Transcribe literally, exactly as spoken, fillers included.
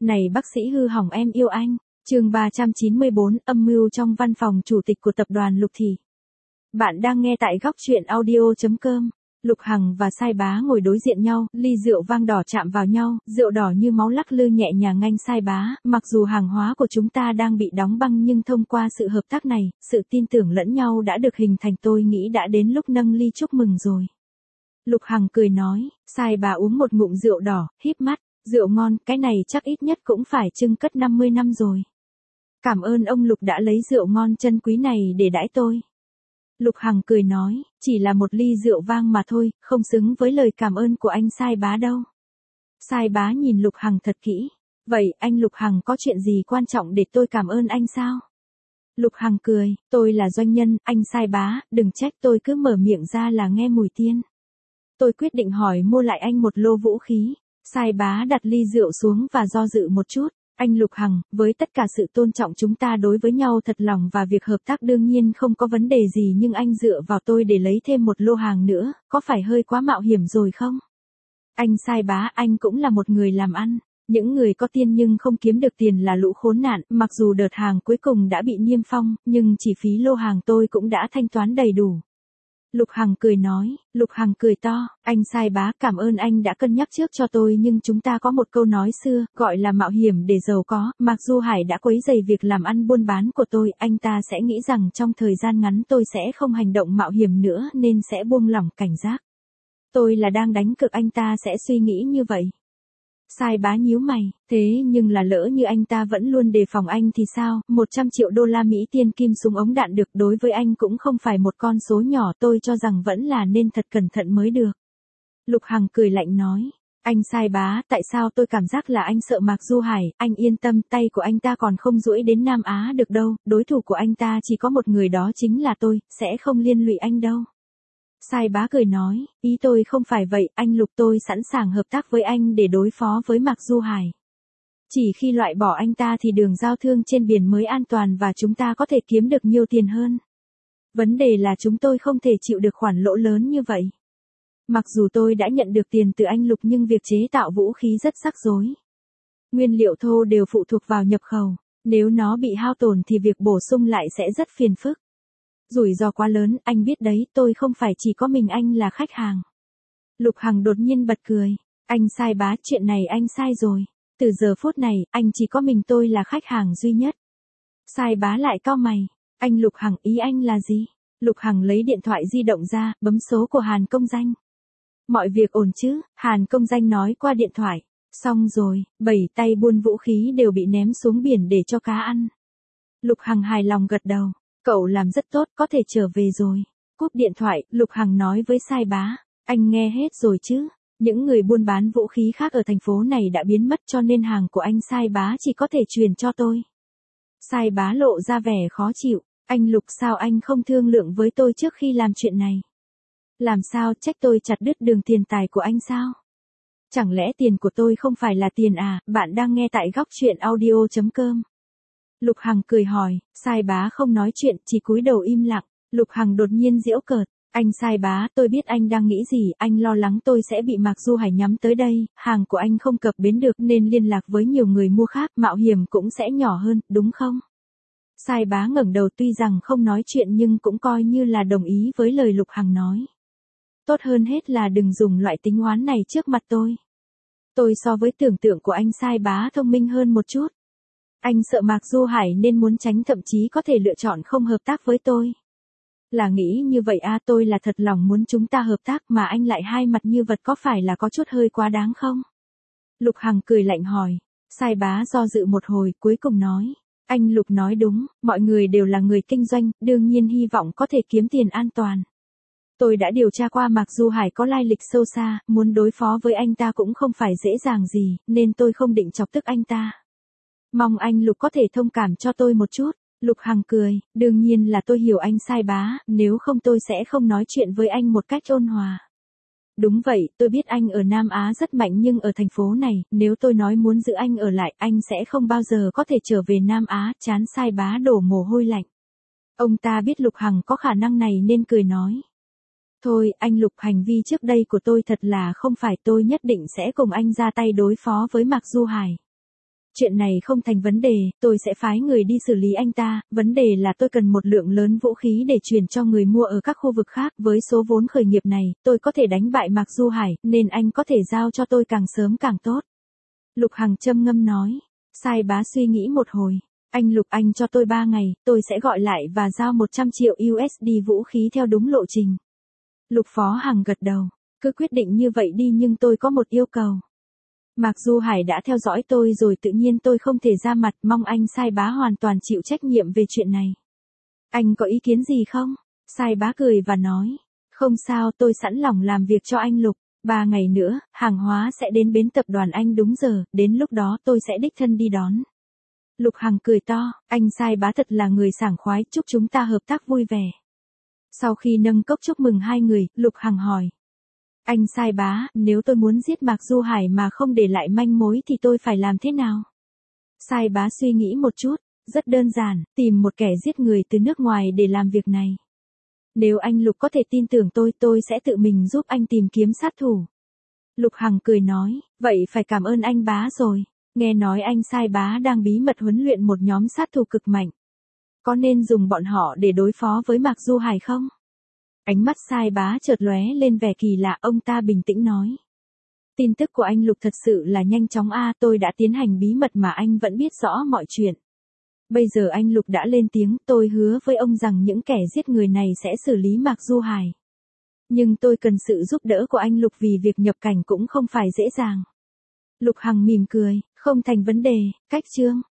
Này bác sĩ hư hỏng em yêu anh. Chương ba trăm chín mươi bốn, âm mưu trong văn phòng chủ tịch của tập đoàn Lục Thị. Bạn đang nghe tại góc truyện audio chấm com. Lục Hằng và Sai Bá ngồi đối diện nhau, ly rượu vang đỏ chạm vào nhau, rượu đỏ như máu lắc lư nhẹ nhàng. Anh Sai Bá, mặc dù hàng hóa của chúng ta đang bị đóng băng nhưng thông qua sự hợp tác này, sự tin tưởng lẫn nhau đã được hình thành, tôi nghĩ đã đến lúc nâng ly chúc mừng rồi. Lục Hằng cười nói. Sai Bá uống một ngụm rượu đỏ, híp mắt, rượu ngon, cái này chắc ít nhất cũng phải trưng cất năm mươi năm rồi. Cảm ơn ông Lục đã lấy rượu ngon chân quý này để đãi tôi. Lục Hằng cười nói, chỉ là một ly rượu vang mà thôi, không xứng với lời cảm ơn của anh Sai Bá đâu. Sai Bá nhìn Lục Hằng thật kỹ. Vậy anh Lục Hằng có chuyện gì quan trọng để tôi cảm ơn anh sao? Lục Hằng cười, tôi là doanh nhân, anh Sai Bá, đừng trách tôi cứ mở miệng ra là nghe mùi tiên. Tôi quyết định hỏi mua lại anh một lô vũ khí. Sai Bá đặt ly rượu xuống và do dự một chút. Anh Lục Hằng, với tất cả sự tôn trọng chúng ta đối với nhau thật lòng và việc hợp tác đương nhiên không có vấn đề gì, nhưng anh dựa vào tôi để lấy thêm một lô hàng nữa, có phải hơi quá mạo hiểm rồi không? Anh Sai Bá, anh cũng là một người làm ăn. Những người có tiền nhưng không kiếm được tiền là lũ khốn nạn, mặc dù đợt hàng cuối cùng đã bị niêm phong, nhưng chi phí lô hàng tôi cũng đã thanh toán đầy đủ. Lục Hằng cười nói. Lục Hằng cười to, anh Sai Bá, cảm ơn anh đã cân nhắc trước cho tôi, nhưng chúng ta có một câu nói xưa, gọi là mạo hiểm để giàu có. Mạc Du Hải đã quấy rầy việc làm ăn buôn bán của tôi, anh ta sẽ nghĩ rằng trong thời gian ngắn tôi sẽ không hành động mạo hiểm nữa nên sẽ buông lỏng cảnh giác. Tôi là đang đánh cược anh ta sẽ suy nghĩ như vậy. Sai Bá nhíu mày, thế nhưng là lỡ như anh ta vẫn luôn đề phòng anh thì sao? một trăm triệu đô la Mỹ tiền kim súng ống đạn được, đối với anh cũng không phải một con số nhỏ, tôi cho rằng vẫn là nên thật cẩn thận mới được. Lục Hằng cười lạnh nói, anh Sai Bá, tại sao tôi cảm giác là anh sợ Mạc Du Hải? Anh yên tâm, tay của anh ta còn không duỗi đến Nam Á được đâu, đối thủ của anh ta chỉ có một người, đó chính là tôi, sẽ không liên lụy anh đâu. Sai Bá cười nói, ý tôi không phải vậy, anh Lục, tôi sẵn sàng hợp tác với anh để đối phó với Mạc Du Hải. Chỉ khi loại bỏ anh ta thì đường giao thương trên biển mới an toàn và chúng ta có thể kiếm được nhiều tiền hơn. Vấn đề là chúng tôi không thể chịu được khoản lỗ lớn như vậy. Mặc dù tôi đã nhận được tiền từ anh Lục nhưng việc chế tạo vũ khí rất rắc rối. Nguyên liệu thô đều phụ thuộc vào nhập khẩu, nếu nó bị hao tổn thì việc bổ sung lại sẽ rất phiền phức. Rủi ro quá lớn, anh biết đấy, tôi không phải chỉ có mình anh là khách hàng. Lục Hằng đột nhiên bật cười. Anh Sai Bá, chuyện này anh sai rồi. Từ giờ phút này, anh chỉ có mình tôi là khách hàng duy nhất. Sai Bá lại cau mày. Anh Lục Hằng, ý anh là gì? Lục Hằng lấy điện thoại di động ra, bấm số của Hàn Công Danh. Mọi việc ổn chứ? Hàn Công Danh nói qua điện thoại. Xong rồi, bảy tay buôn vũ khí đều bị ném xuống biển để cho cá ăn. Lục Hằng hài lòng gật đầu. Cậu làm rất tốt, có thể trở về rồi. Cúp điện thoại, Lục Hằng nói với Sai Bá. Anh nghe hết rồi chứ? Những người buôn bán vũ khí khác ở thành phố này đã biến mất cho nên hàng của anh Sai Bá chỉ có thể truyền cho tôi. Sai Bá lộ ra vẻ khó chịu. Anh Lục, sao anh không thương lượng với tôi trước khi làm chuyện này? Làm sao, trách tôi chặt đứt đường tiền tài của anh sao? Chẳng lẽ tiền của tôi không phải là tiền à? Bạn đang nghe tại góc truyện audio chấm com. Lục Hằng cười hỏi. Sai Bá không nói chuyện, chỉ cúi đầu im lặng. Lục Hằng đột nhiên giễu cợt. Anh Sai Bá, tôi biết anh đang nghĩ gì, anh lo lắng tôi sẽ bị Mạc Du Hải nhắm tới đây, hàng của anh không cập bến được nên liên lạc với nhiều người mua khác, mạo hiểm cũng sẽ nhỏ hơn, đúng không? Sai Bá ngẩng đầu, tuy rằng không nói chuyện nhưng cũng coi như là đồng ý với lời Lục Hằng nói. Tốt hơn hết là đừng dùng loại tính oán này trước mặt tôi. Tôi so với tưởng tượng của anh Sai Bá thông minh hơn một chút. Anh sợ Mạc Du Hải nên muốn tránh, thậm chí có thể lựa chọn không hợp tác với tôi. Là nghĩ như vậy à? Tôi là thật lòng muốn chúng ta hợp tác mà anh lại hai mặt như vật, có phải là có chút hơi quá đáng không? Lục Hằng cười lạnh hỏi. Sai Bá do dự một hồi, cuối cùng nói. Anh Lục nói đúng, mọi người đều là người kinh doanh, đương nhiên hy vọng có thể kiếm tiền an toàn. Tôi đã điều tra qua Mạc Du Hải có lai lịch sâu xa, muốn đối phó với anh ta cũng không phải dễ dàng gì, nên tôi không định chọc tức anh ta. Mong anh Lục có thể thông cảm cho tôi một chút. Lục Hằng cười, đương nhiên là tôi hiểu anh Sai Bá, nếu không tôi sẽ không nói chuyện với anh một cách ôn hòa. Đúng vậy, tôi biết anh ở Nam Á rất mạnh nhưng ở thành phố này, nếu tôi nói muốn giữ anh ở lại, anh sẽ không bao giờ có thể trở về Nam Á. Chán Sai Bá đổ mồ hôi lạnh. Ông ta biết Lục Hằng có khả năng này nên cười nói. Thôi, anh Lục, hành vi trước đây của tôi thật là không phải, tôi nhất định sẽ cùng anh ra tay đối phó với Mạc Du Hải. Chuyện này không thành vấn đề, tôi sẽ phái người đi xử lý anh ta, vấn đề là tôi cần một lượng lớn vũ khí để chuyển cho người mua ở các khu vực khác, với số vốn khởi nghiệp này, tôi có thể đánh bại Mạc Du Hải, nên anh có thể giao cho tôi càng sớm càng tốt. Lục Hằng châm ngâm nói. Sai Bá suy nghĩ một hồi. Anh Lục, anh cho tôi ba ngày, tôi sẽ gọi lại và giao một trăm triệu u ét đê vũ khí theo đúng lộ trình. Lục Phó Hằng gật đầu. Cứ quyết định như vậy đi, nhưng tôi có một yêu cầu. Mạc Du Hải đã theo dõi tôi rồi, tự nhiên tôi không thể ra mặt, mong anh Sai Bá hoàn toàn chịu trách nhiệm về chuyện này. Anh có ý kiến gì không? Sai Bá cười và nói. Không sao, tôi sẵn lòng làm việc cho anh Lục. Ba ngày nữa, hàng hóa sẽ đến bến tập đoàn anh đúng giờ, đến lúc đó tôi sẽ đích thân đi đón. Lục Hằng cười to, anh Sai Bá thật là người sảng khoái, chúc chúng ta hợp tác vui vẻ. Sau khi nâng cốc chúc mừng hai người, Lục Hằng hỏi. Anh Sai Bá, nếu tôi muốn giết Mạc Du Hải mà không để lại manh mối thì tôi phải làm thế nào? Sai Bá suy nghĩ một chút, rất đơn giản, tìm một kẻ giết người từ nước ngoài để làm việc này. Nếu anh Lục có thể tin tưởng tôi, tôi sẽ tự mình giúp anh tìm kiếm sát thủ. Lục Hằng cười nói, vậy phải cảm ơn anh Bá rồi. Nghe nói anh Sai Bá đang bí mật huấn luyện một nhóm sát thủ cực mạnh. Có nên dùng bọn họ để đối phó với Mạc Du Hải không? Ánh mắt Sai Bá chợt lóe lên vẻ kỳ lạ, ông ta bình tĩnh nói. Tin tức của anh Lục thật sự là nhanh chóng a, tôi đã tiến hành bí mật mà anh vẫn biết rõ mọi chuyện. Bây giờ anh Lục đã lên tiếng, tôi hứa với ông rằng những kẻ giết người này sẽ xử lý Mạc Du Hải. Nhưng tôi cần sự giúp đỡ của anh Lục vì việc nhập cảnh cũng không phải dễ dàng. Lục Hằng mỉm cười, không thành vấn đề, cách chương.